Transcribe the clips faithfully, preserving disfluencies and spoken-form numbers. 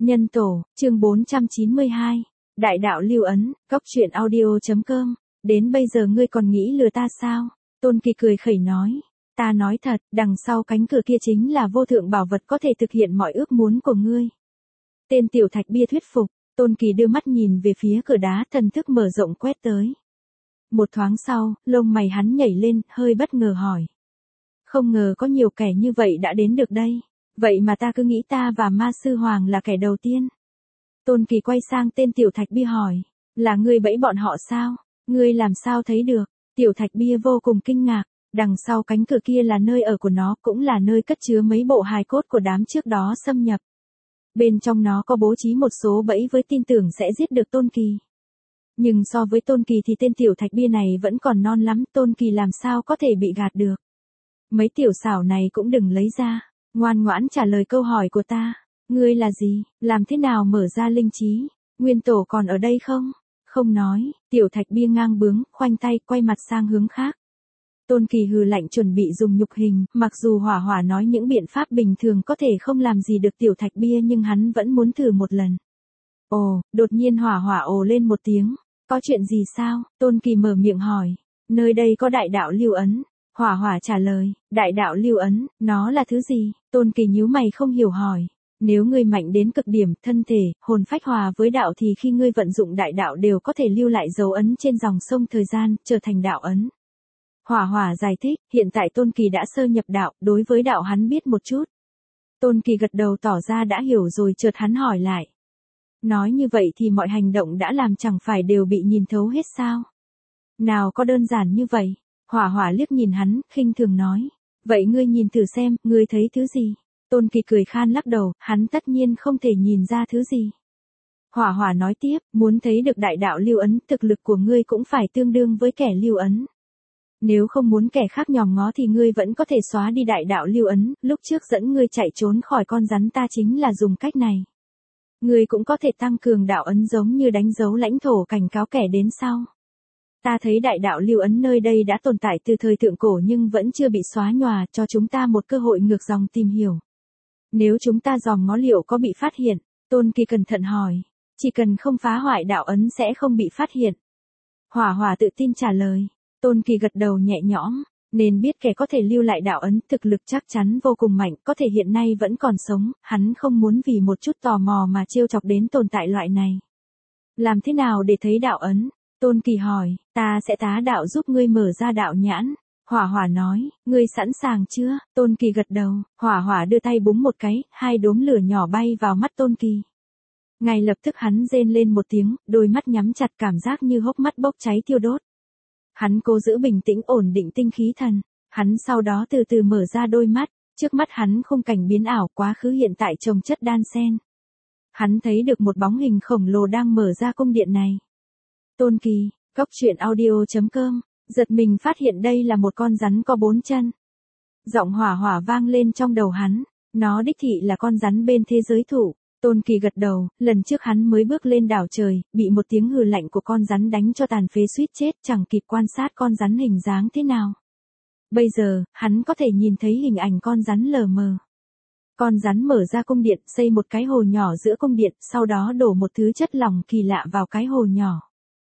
Nhân tổ, chương bốn trăm chín mươi hai. Đại đạo lưu ấn, cóc truyện audio chấm com. Đến bây giờ ngươi còn nghĩ lừa ta sao? Tôn Kỳ cười khẩy nói. Ta nói thật, đằng sau cánh cửa kia chính là vô thượng bảo vật có thể thực hiện mọi ước muốn của ngươi. Tên tiểu thạch bia thuyết phục, Tôn Kỳ đưa mắt nhìn về phía cửa đá, thần thức mở rộng quét tới. Một thoáng sau, lông mày hắn nhảy lên, hơi bất ngờ hỏi. Không ngờ có nhiều kẻ như vậy đã đến được đây. Vậy mà ta cứ nghĩ ta và Ma Sư Hoàng là kẻ đầu tiên. Tôn Kỳ quay sang tên tiểu thạch bia hỏi. Là ngươi bẫy bọn họ sao? Ngươi làm sao thấy được? Tiểu thạch bia vô cùng kinh ngạc. Đằng sau cánh cửa kia là nơi ở của nó, cũng là nơi cất chứa mấy bộ hài cốt của đám trước đó xâm nhập. Bên trong nó có bố trí một số bẫy với tin tưởng sẽ giết được Tôn Kỳ. Nhưng so với Tôn Kỳ thì tên tiểu thạch bia này vẫn còn non lắm, Tôn Kỳ làm sao có thể bị gạt được. Mấy tiểu xảo này cũng đừng lấy ra. Ngoan ngoãn trả lời câu hỏi của ta. Ngươi là gì? Làm thế nào mở ra linh trí? Nguyên tổ còn ở đây không? Không nói, tiểu thạch bia ngang bướng, khoanh tay, quay mặt sang hướng khác. Tôn Kỳ hừ lạnh chuẩn bị dùng nhục hình, mặc dù hỏa hỏa nói những biện pháp bình thường có thể không làm gì được tiểu thạch bia nhưng hắn vẫn muốn thử một lần. Ồ, đột nhiên hỏa hỏa ồ lên một tiếng. Có chuyện gì sao? Tôn Kỳ mở miệng hỏi. Nơi đây có đại đạo lưu ấn. Hỏa hỏa trả lời, đại đạo lưu ấn, nó là thứ gì? Tôn Kỳ nhíu mày không hiểu hỏi. Nếu ngươi mạnh đến cực điểm, thân thể, hồn phách hòa với đạo thì khi ngươi vận dụng đại đạo đều có thể lưu lại dấu ấn trên dòng sông thời gian, trở thành đạo ấn. Hỏa hỏa giải thích, hiện tại Tôn Kỳ đã sơ nhập đạo, đối với đạo hắn biết một chút. Tôn Kỳ gật đầu tỏ ra đã hiểu rồi, chợt hắn hỏi lại. Nói như vậy thì mọi hành động đã làm chẳng phải đều bị nhìn thấu hết sao? Nào có đơn giản như vậy? Hỏa hỏa liếc nhìn hắn, khinh thường nói. Vậy ngươi nhìn thử xem, ngươi thấy thứ gì? Tôn Kỳ cười khan lắc đầu, hắn tất nhiên không thể nhìn ra thứ gì. Hỏa hỏa nói tiếp, muốn thấy được đại đạo lưu ấn, thực lực của ngươi cũng phải tương đương với kẻ lưu ấn. Nếu không muốn kẻ khác nhòm ngó thì ngươi vẫn có thể xóa đi đại đạo lưu ấn, lúc trước dẫn ngươi chạy trốn khỏi con rắn ta chính là dùng cách này. Ngươi cũng có thể tăng cường đạo ấn giống như đánh dấu lãnh thổ cảnh cáo kẻ đến sau. Ta thấy đại đạo lưu ấn nơi đây đã tồn tại từ thời thượng cổ nhưng vẫn chưa bị xóa nhòa, cho chúng ta một cơ hội ngược dòng tìm hiểu. Nếu chúng ta dòm ngó liệu có bị phát hiện? Tôn Kỳ cẩn thận hỏi. Chỉ cần không phá hoại đạo ấn sẽ không bị phát hiện. Hỏa hỏa tự tin trả lời. Tôn Kỳ gật đầu nhẹ nhõm. Nên biết kẻ có thể lưu lại đạo ấn thực lực chắc chắn vô cùng mạnh, có thể hiện nay vẫn còn sống, hắn không muốn vì một chút tò mò mà trêu chọc đến tồn tại loại này. Làm thế nào để thấy đạo ấn? Tôn Kỳ hỏi, ta sẽ tá đạo giúp ngươi mở ra đạo nhãn. Hỏa hỏa nói, ngươi sẵn sàng chưa? Tôn Kỳ gật đầu, hỏa hỏa đưa tay búng một cái, hai đốm lửa nhỏ bay vào mắt Tôn Kỳ. Ngay lập tức hắn rên lên một tiếng, đôi mắt nhắm chặt cảm giác như hốc mắt bốc cháy thiêu đốt. Hắn cố giữ bình tĩnh ổn định tinh khí thần, hắn sau đó từ từ mở ra đôi mắt, trước mắt hắn khung cảnh biến ảo quá khứ hiện tại chồng chất đan xen. Hắn thấy được một bóng hình khổng lồ đang mở ra cung điện này. Tôn Kỳ, cóc truyện audio chấm com, giật mình phát hiện đây là một con rắn có bốn chân. Giọng hỏa hỏa vang lên trong đầu hắn, nó đích thị là con rắn bên thế giới thụ. Tôn Kỳ gật đầu, lần trước hắn mới bước lên đảo trời, bị một tiếng hừ lạnh của con rắn đánh cho tàn phế suýt chết, chẳng kịp quan sát con rắn hình dáng thế nào. Bây giờ, hắn có thể nhìn thấy hình ảnh con rắn lờ mờ. Con rắn mở ra cung điện, xây một cái hồ nhỏ giữa cung điện, sau đó đổ một thứ chất lỏng kỳ lạ vào cái hồ nhỏ.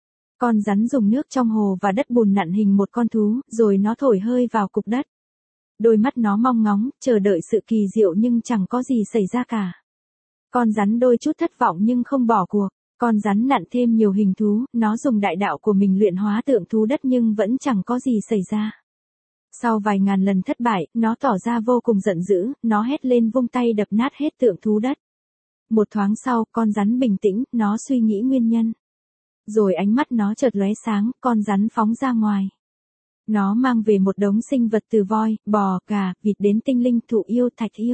Con rắn dùng nước trong hồ và đất bùn nặn hình một con thú, rồi nó thổi hơi vào cục đất. Đôi mắt nó mong ngóng, chờ đợi sự kỳ diệu nhưng chẳng có gì xảy ra cả. Con rắn đôi chút thất vọng nhưng không bỏ cuộc. Con rắn nặn thêm nhiều hình thú, nó dùng đại đạo của mình luyện hóa tượng thú đất nhưng vẫn chẳng có gì xảy ra. Sau vài ngàn lần thất bại, nó tỏ ra vô cùng giận dữ, nó hét lên vung tay đập nát hết tượng thú đất. Một thoáng sau, con rắn bình tĩnh, nó suy nghĩ nguyên nhân. Rồi ánh mắt nó chợt lóe sáng, con rắn phóng ra ngoài. Nó mang về một đống sinh vật từ voi, bò, gà, vịt đến tinh linh, thụ yêu, thạch yêu.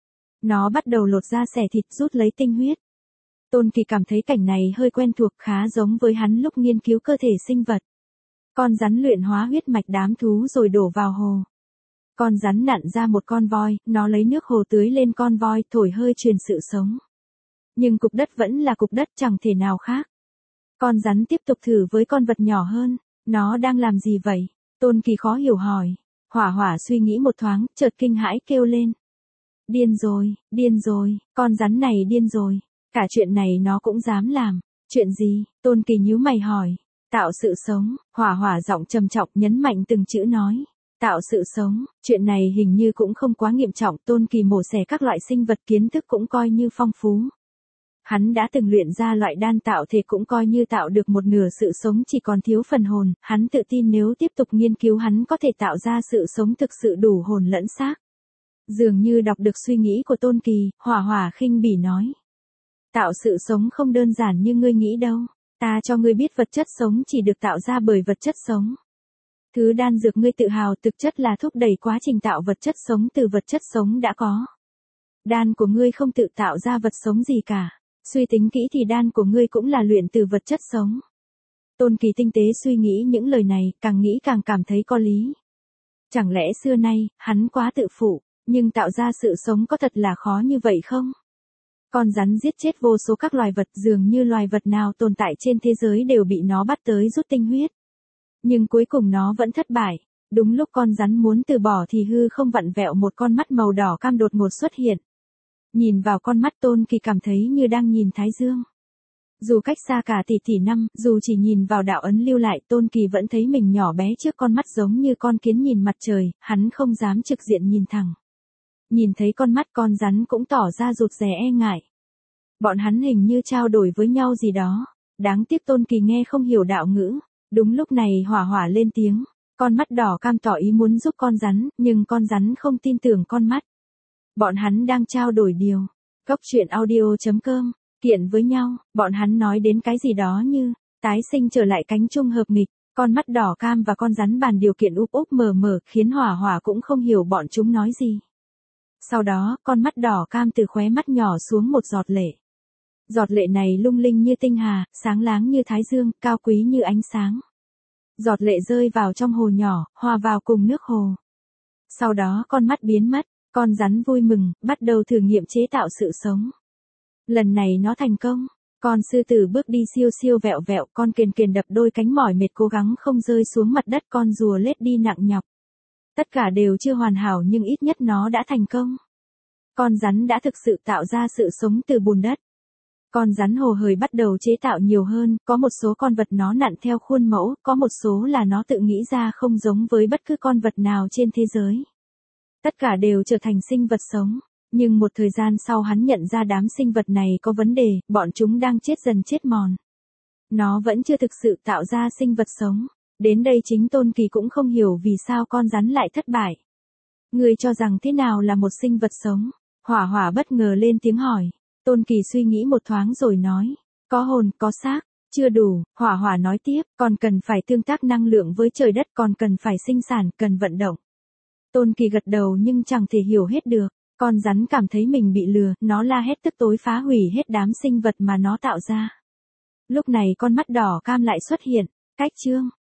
Nó bắt đầu lột ra xẻ thịt rút lấy tinh huyết. Tôn Kỳ cảm thấy cảnh này hơi quen thuộc, khá giống với hắn lúc nghiên cứu cơ thể sinh vật. Con rắn luyện hóa huyết mạch đám thú rồi đổ vào hồ. Con rắn nặn ra một con voi, nó lấy nước hồ tưới lên con voi, thổi hơi truyền sự sống. Nhưng cục đất vẫn là cục đất, chẳng thể nào khác. Con rắn tiếp tục thử với con vật nhỏ hơn. Nó đang làm gì vậy? Tôn Kỳ khó hiểu hỏi. Hỏa hỏa suy nghĩ một thoáng, chợt kinh hãi kêu lên. Điên rồi, điên rồi, con rắn này điên rồi. Cả chuyện này nó cũng dám làm. Chuyện gì? Tôn Kỳ nhíu mày hỏi. Tạo sự sống, Hỏa Hỏa giọng trầm trọng nhấn mạnh từng chữ nói. Tạo sự sống, chuyện này hình như cũng không quá nghiêm trọng, Tôn Kỳ mổ xẻ các loại sinh vật kiến thức cũng coi như phong phú. Hắn đã từng luyện ra loại đan tạo thể cũng coi như tạo được một nửa sự sống chỉ còn thiếu phần hồn, hắn tự tin nếu tiếp tục nghiên cứu hắn có thể tạo ra sự sống thực sự đủ hồn lẫn xác. Dường như đọc được suy nghĩ của Tôn Kỳ, Hỏa Hỏa khinh bỉ nói. Tạo sự sống không đơn giản như ngươi nghĩ đâu, ta cho ngươi biết vật chất sống chỉ được tạo ra bởi vật chất sống. Thứ đan dược ngươi tự hào thực chất là thúc đẩy quá trình tạo vật chất sống từ vật chất sống đã có. Đan của ngươi không tự tạo ra vật sống gì cả. Suy tính kỹ thì đan của ngươi cũng là luyện từ vật chất sống. Tôn Kỳ tinh tế suy nghĩ những lời này, càng nghĩ càng cảm thấy có lý. Chẳng lẽ xưa nay, hắn quá tự phụ, nhưng tạo ra sự sống có thật là khó như vậy không? Con rắn giết chết vô số các loài vật, dường như loài vật nào tồn tại trên thế giới đều bị nó bắt tới rút tinh huyết. Nhưng cuối cùng nó vẫn thất bại. Đúng lúc con rắn muốn từ bỏ thì hư không vặn vẹo một con mắt màu đỏ cam đột ngột xuất hiện. Nhìn vào con mắt Tôn Kỳ cảm thấy như đang nhìn Thái Dương. Dù cách xa cả tỷ tỷ năm, dù chỉ nhìn vào đạo ấn lưu lại, Tôn Kỳ vẫn thấy mình nhỏ bé trước con mắt giống như con kiến nhìn mặt trời, hắn không dám trực diện nhìn thẳng. Nhìn thấy con mắt con rắn cũng tỏ ra rụt rè e ngại. Bọn hắn hình như trao đổi với nhau gì đó. Đáng tiếc Tôn Kỳ nghe không hiểu đạo ngữ. Đúng lúc này Hỏa Hỏa lên tiếng. Con mắt đỏ cam tỏ ý muốn giúp con rắn, nhưng con rắn không tin tưởng con mắt. Bọn hắn đang trao đổi điều. Cốc truyện audio chấm com. Kiện với nhau, bọn hắn nói đến cái gì đó như tái sinh trở lại cánh chung hợp nghịch. Con mắt đỏ cam và con rắn bàn điều kiện úp úp mờ mờ khiến Hỏa Hỏa cũng không hiểu bọn chúng nói gì. Sau đó, con mắt đỏ cam từ khóe mắt nhỏ xuống một giọt lệ. Giọt lệ này lung linh như tinh hà, sáng láng như thái dương, cao quý như ánh sáng. Giọt lệ rơi vào trong hồ nhỏ, hòa vào cùng nước hồ. Sau đó con mắt biến mất, con rắn vui mừng, bắt đầu thử nghiệm chế tạo sự sống. Lần này nó thành công. Con sư tử bước đi siêu siêu vẹo vẹo, con kền kền đập đôi cánh mỏi mệt cố gắng không rơi xuống mặt đất, con rùa lết đi nặng nhọc. Tất cả đều chưa hoàn hảo nhưng ít nhất nó đã thành công. Con rắn đã thực sự tạo ra sự sống từ bùn đất. Con rắn hồ hởi bắt đầu chế tạo nhiều hơn, có một số con vật nó nặn theo khuôn mẫu, có một số là nó tự nghĩ ra không giống với bất cứ con vật nào trên thế giới. Tất cả đều trở thành sinh vật sống. Nhưng một thời gian sau hắn nhận ra đám sinh vật này có vấn đề, bọn chúng đang chết dần chết mòn. Nó vẫn chưa thực sự tạo ra sinh vật sống. Đến đây chính Tôn Kỳ cũng không hiểu vì sao con rắn lại thất bại. Người cho rằng thế nào là một sinh vật sống? Hỏa Hỏa bất ngờ lên tiếng hỏi. Tôn Kỳ suy nghĩ một thoáng rồi nói. Có hồn, có xác, chưa đủ. Hỏa Hỏa nói tiếp, còn cần phải tương tác năng lượng với trời đất, còn cần phải sinh sản, cần vận động. Tôn Kỳ gật đầu nhưng chẳng thể hiểu hết được. Con rắn cảm thấy mình bị lừa, nó la hét tức tối phá hủy hết đám sinh vật mà nó tạo ra. Lúc này con mắt đỏ cam lại xuất hiện. Cách chương.